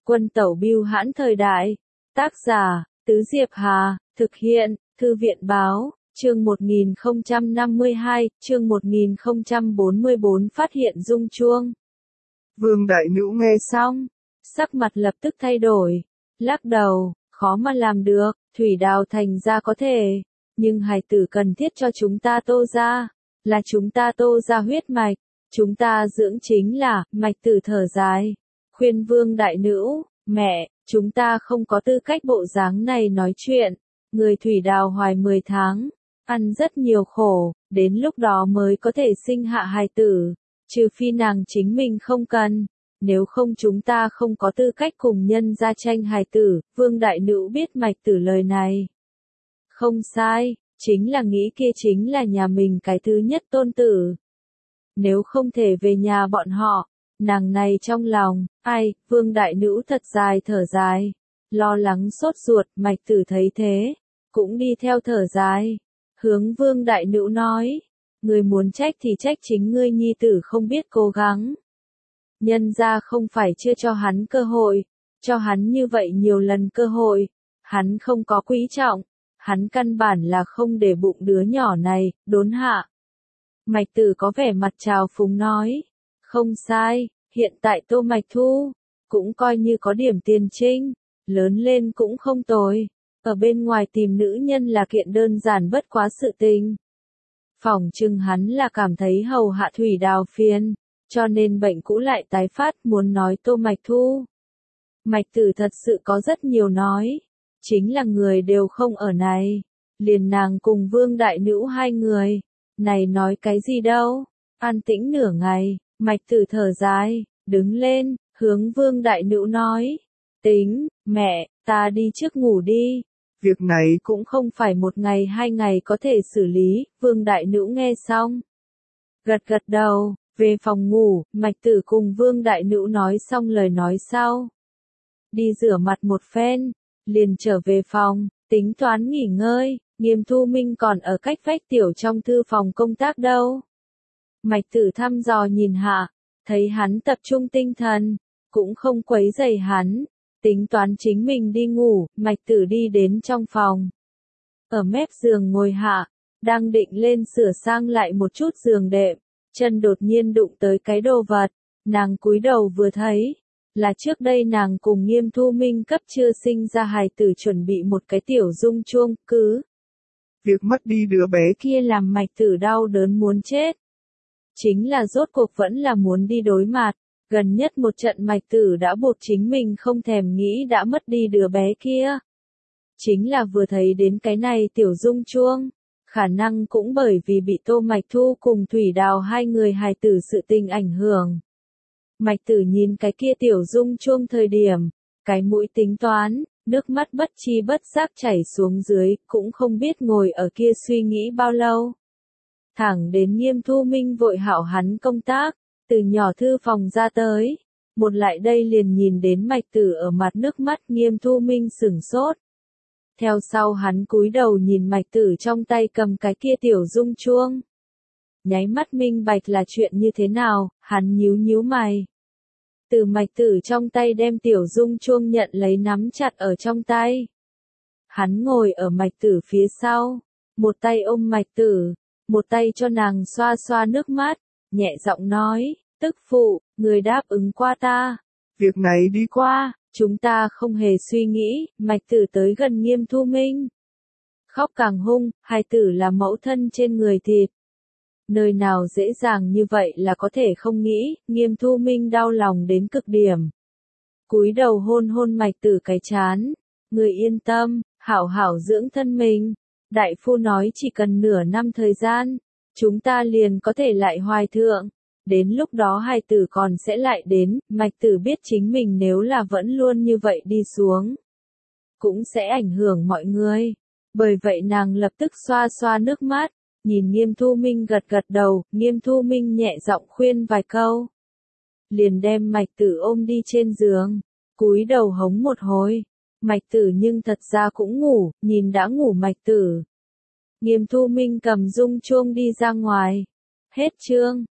Quân tẩu bưu hãn thời đại. Tác giả, Tứ Diệp Hà, thực hiện, Thư viện báo, chương 1052, chương 1044 phát hiện rung chuông. Vương Đại Nữ nghe xong, sắc mặt lập tức thay đổi, lắc đầu, khó mà làm được, Thủy Đào thành ra có thể, nhưng hài tử cần thiết cho chúng ta Tô ra, là chúng ta Tô ra huyết mạch, chúng ta dưỡng chính là mạch tử thở dài, khuyên Vương Đại Nữ, mẹ, chúng ta không có tư cách bộ dáng này nói chuyện, người Thủy Đào hoài 10 tháng, ăn rất nhiều khổ, đến lúc đó mới có thể sinh hạ hài tử, trừ phi nàng chính mình không cần, nếu không chúng ta không có tư cách cùng nhân gia tranh hài tử, Vương Đại Nữ biết mạch tử lời này. Không sai, chính là nghĩ kia chính là nhà mình cái thứ nhất tôn tử. Nếu không thể về nhà bọn họ, nàng này trong lòng, ai, Vương Đại Nữ thật dài thở dài, lo lắng sốt ruột, mạch tử thấy thế, cũng đi theo thở dài, hướng Vương Đại Nữ nói, người muốn trách thì trách chính ngươi nhi tử không biết cố gắng. Nhân ra không phải chưa cho hắn cơ hội, cho hắn như vậy nhiều lần cơ hội, hắn không có quý trọng, hắn căn bản là không để bụng đứa nhỏ này, đốn hạ. Mạch tử có vẻ mặt trào phúng nói, không sai, hiện tại Tô Mạch Thu, cũng coi như có điểm tiền trinh, lớn lên cũng không tồi, ở bên ngoài tìm nữ nhân là kiện đơn giản bất quá sự tình. Phỏng chừng hắn là cảm thấy hầu hạ Thủy Đào phiền, cho nên bệnh cũ lại tái phát muốn nói Tô Mạch Thu. Mạch tử thật sự có rất nhiều nói, chính là người đều không ở này, liền nàng cùng Vương Đại Nữ hai người, này nói cái gì đâu, an tĩnh nửa ngày, mạch tử thở dài, đứng lên, hướng Vương Đại Nữ nói, tính, mẹ, ta đi trước ngủ đi. Việc này cũng không phải một ngày hai ngày có thể xử lý, Vương Đại Nữ nghe xong. Gật gật đầu, về phòng ngủ, mạch tử cùng Vương Đại Nữ nói xong lời nói sau. Đi rửa mặt một phen, liền trở về phòng, tính toán nghỉ ngơi, Nghiêm Thu Minh còn ở cách vách tiểu trong thư phòng công tác đâu. Mạch tử thăm dò nhìn hạ, thấy hắn tập trung tinh thần, cũng không quấy rầy hắn. Tính toán chính mình đi ngủ, mạch tử đi đến trong phòng. Ở mép giường ngồi hạ, đang định lên sửa sang lại một chút giường đệm, chân đột nhiên đụng tới cái đồ vật, nàng cúi đầu vừa thấy, là trước đây nàng cùng Nghiêm Thu Minh cấp chưa sinh ra hài tử chuẩn bị một cái tiểu rung chuông, cứ. Việc mất đi đứa bé kia làm mạch tử đau đớn muốn chết. Chính là rốt cuộc vẫn là muốn đi đối mặt. Gần nhất một trận mạch tử đã buộc chính mình không thèm nghĩ đã mất đi đứa bé kia. Chính là vừa thấy đến cái này tiểu rung chuông, khả năng cũng bởi vì bị Tô Mạch Thu cùng Thủy Đào hai người hài tử sự tình ảnh hưởng. Mạch tử nhìn cái kia tiểu rung chuông thời điểm, cái mũi tính toán, nước mắt bất chi bất giác chảy xuống dưới, cũng không biết ngồi ở kia suy nghĩ bao lâu. Thẳng đến Nghiêm Thu Minh vội hảo hắn công tác. Từ nhỏ thư phòng ra tới, một lại đây liền nhìn đến mạch tử ở mặt nước mắt Nghiêm Thu Minh sửng sốt. Theo sau hắn cúi đầu nhìn mạch tử trong tay cầm cái kia tiểu rung chuông. Nháy mắt minh bạch là chuyện như thế nào, hắn nhíu nhíu mày. Từ mạch tử trong tay đem tiểu rung chuông nhận lấy nắm chặt ở trong tay. Hắn ngồi ở mạch tử phía sau, một tay ôm mạch tử, một tay cho nàng xoa xoa nước mắt. Nhẹ giọng nói, tức phụ, người đáp ứng qua ta. Việc này đi qua, chúng ta không hề suy nghĩ, mạch tử tới gần Nghiêm Thu Minh. Khóc càng hung, hài tử là mẫu thân trên người thịt. Nơi nào dễ dàng như vậy là có thể không nghĩ, Nghiêm Thu Minh đau lòng đến cực điểm. Cúi đầu hôn hôn mạch tử cái chán, người yên tâm, hảo hảo dưỡng thân mình. Đại phu nói chỉ cần nửa năm thời gian. Chúng ta liền có thể lại hoài thượng, đến lúc đó hài tử còn sẽ lại đến, mạch tử biết chính mình nếu là vẫn luôn như vậy đi xuống, cũng sẽ ảnh hưởng mọi người, bởi vậy nàng lập tức xoa xoa nước mắt, nhìn Nghiêm Thu Minh gật gật đầu, Nghiêm Thu Minh nhẹ giọng khuyên vài câu, liền đem mạch tử ôm đi trên giường, cúi đầu hống một hồi, mạch tử nhưng thật ra cũng ngủ, nhìn đã ngủ mạch tử. Nghiêm Thu Minh cầm rung chuông đi ra ngoài. Hết chương.